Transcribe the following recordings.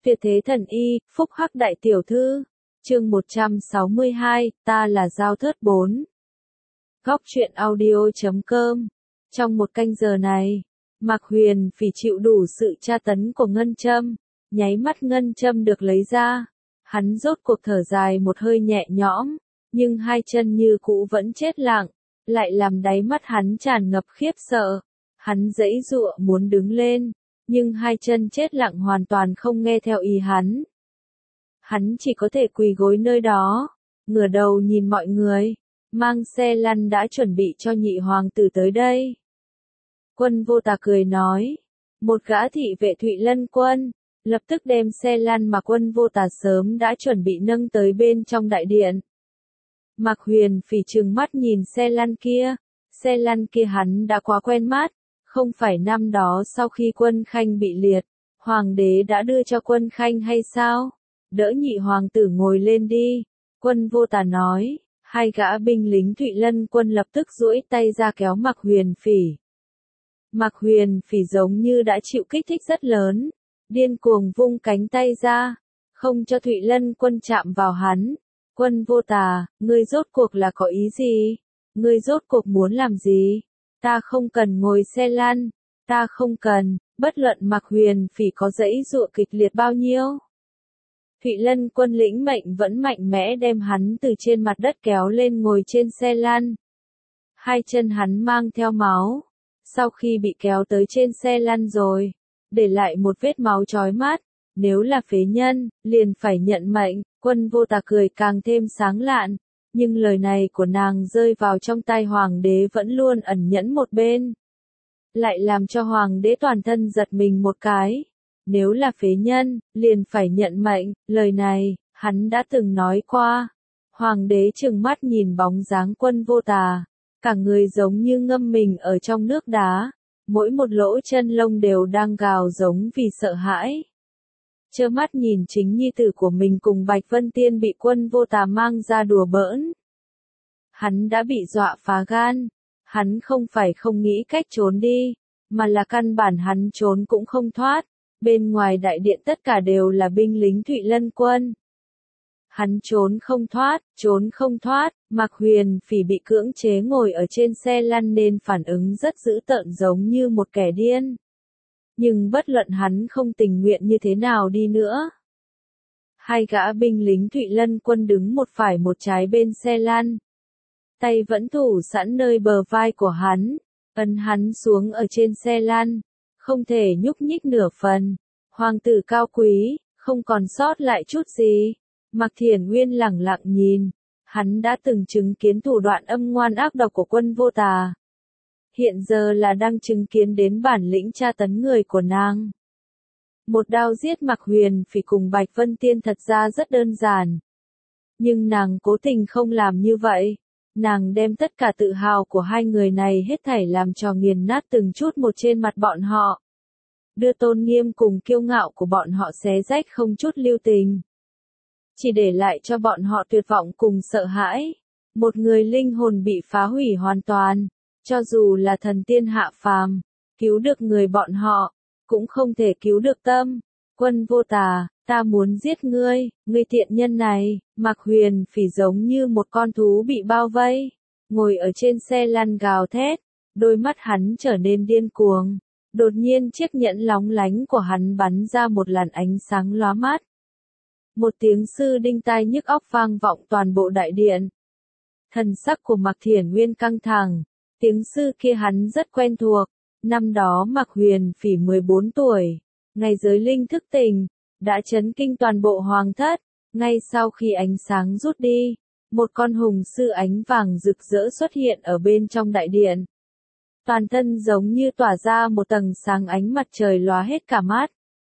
Tuyệt thế thần y, phúc hắc đại tiểu thư. Chương 162, ta là Giao Thớt 4. Góc truyện audio.com. Trong một canh giờ này, Mạc Huyền Phỉ chịu đủ sự tra tấn của ngân châm, nháy mắt ngân châm được lấy ra. Hắn rốt cuộc thở dài một hơi nhẹ nhõm, nhưng hai chân như cũ vẫn chết lặng, lại làm đáy mắt hắn tràn ngập khiếp sợ. Hắn giãy giụa muốn đứng lên, nhưng hai chân chết lặng hoàn toàn không nghe theo ý hắn. Hắn chỉ có thể quỳ gối nơi đó, ngửa đầu nhìn mọi người, mang xe lăn đã chuẩn bị cho nhị hoàng tử tới đây. Quân Vô Tà cười nói, một gã thị vệ Thụy Lân quân, lập tức đem xe lăn mà Quân Vô Tà sớm đã chuẩn bị nâng tới bên trong đại điện. Mạc Huyền Phỉ trừng mắt nhìn xe lăn kia hắn đã quá quen mắt, không phải năm đó sau khi Quân Khanh bị liệt, hoàng đế đã đưa cho Quân Khanh hay sao? Đỡ nhị hoàng tử ngồi lên đi, Quân Vô Tà nói. Hai gã binh lính Thụy Lân quân lập tức duỗi tay ra kéo Mạc Huyền Phỉ. Mạc Huyền Phỉ giống như đã chịu kích thích rất lớn, điên cuồng vung cánh tay ra, không cho Thụy Lân quân chạm vào hắn. Quân Vô Tà, ngươi rốt cuộc là có ý gì? Ngươi rốt cuộc muốn làm gì? Ta không cần ngồi xe lăn, ta không cần, bất luận Mạc Huyền Phỉ có giãy giụa kịch liệt bao nhiêu. Thụy Lân quân lĩnh mệnh vẫn mạnh mẽ đem hắn từ trên mặt đất kéo lên ngồi trên xe lăn. Hai chân hắn mang theo máu, sau khi bị kéo tới trên xe lăn rồi, để lại một vết máu chói mắt, nếu là phế nhân, liền phải nhận mệnh. Quân Vô Tà cười càng thêm sáng lạn, nhưng lời này của nàng rơi vào trong tai hoàng đế vẫn luôn ẩn nhẫn một bên, lại làm cho hoàng đế toàn thân giật mình một cái. Nếu là phế nhân, liền phải nhận mệnh, lời này, hắn đã từng nói qua. Hoàng đế trừng mắt nhìn bóng dáng Quân Vô Tà, cả người giống như ngâm mình ở trong nước đá, mỗi một lỗ chân lông đều đang gào giống vì sợ hãi. Trơ mắt nhìn chính nhi tử của mình cùng Bạch Vân Tiên bị Quân Vô Tà mang ra đùa bỡn. Hắn đã bị dọa phá gan, hắn không phải không nghĩ cách trốn đi, mà là căn bản hắn trốn cũng không thoát. Bên ngoài đại điện tất cả đều là binh lính Thụy Lân quân. Hắn trốn không thoát, Mạc Huyền Phỉ bị cưỡng chế ngồi ở trên xe lăn nên phản ứng rất dữ tợn giống như một kẻ điên. Nhưng bất luận hắn không tình nguyện như thế nào đi nữa. Hai gã binh lính Thụy Lân quân đứng một phải một trái bên xe lăn. Tay vẫn thủ sẵn nơi bờ vai của hắn, ấn hắn xuống ở trên xe lăn. Không thể nhúc nhích nửa phần. Hoàng tử cao quý, không còn sót lại chút gì. Mạc Thiển Nguyên lẳng lặng nhìn. Hắn đã từng chứng kiến thủ đoạn âm ngoan ác độc của Quân Vô Tà. Hiện giờ là đang chứng kiến đến bản lĩnh tra tấn người của nàng. Một đao giết Mạc Huyền Phỉ cùng Bạch Vân Tiên thật ra rất đơn giản. Nhưng nàng cố tình không làm như vậy. Nàng đem tất cả tự hào của hai người này hết thảy làm cho nghiền nát từng chút một trên mặt bọn họ. Đưa tôn nghiêm cùng kiêu ngạo của bọn họ xé rách không chút lưu tình. Chỉ để lại cho bọn họ tuyệt vọng cùng sợ hãi. Một người linh hồn bị phá hủy hoàn toàn. Cho dù là thần tiên hạ phàm, cứu được người bọn họ, cũng không thể cứu được tâm. Quân Vô Tà, ta muốn giết ngươi tiện nhân này. Mạc Huyền Phỉ giống như một con thú bị bao vây, ngồi ở trên xe lăn gào thét, đôi mắt hắn trở nên điên cuồng. Đột nhiên chiếc nhẫn lóng lánh của hắn bắn ra một làn ánh sáng lóa mắt. Một tiếng sư đinh tai nhức óc vang vọng toàn bộ đại điện. Thần sắc của Mạc Thiển Nguyên căng thẳng, tiếng sư kia hắn rất quen thuộc. Năm đó Mạc Huyền Phỉ 14 tuổi, ngày giới linh thức tỉnh, đã chấn kinh toàn bộ hoàng thất. Ngay sau khi ánh sáng rút đi, một con hùng sư ánh vàng rực rỡ xuất hiện ở bên trong đại điện. Toàn thân giống như tỏa ra một tầng sáng ánh mặt trời lóa hết cả mắt.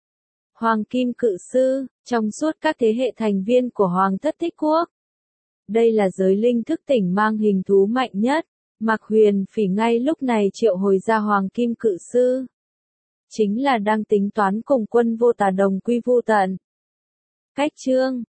Hoàng Kim Cự Sư, trong suốt các thế hệ thành viên của Hoàng thất Thích Quốc. Đây là giới linh thức tỉnh mang hình thú mạnh nhất. Mạc Huyền Phỉ ngay lúc này triệu hồi ra Hoàng Kim Cự Sư. Chính là đang tính toán cùng Quân Vô Tà đồng quy vu tận. Cách chương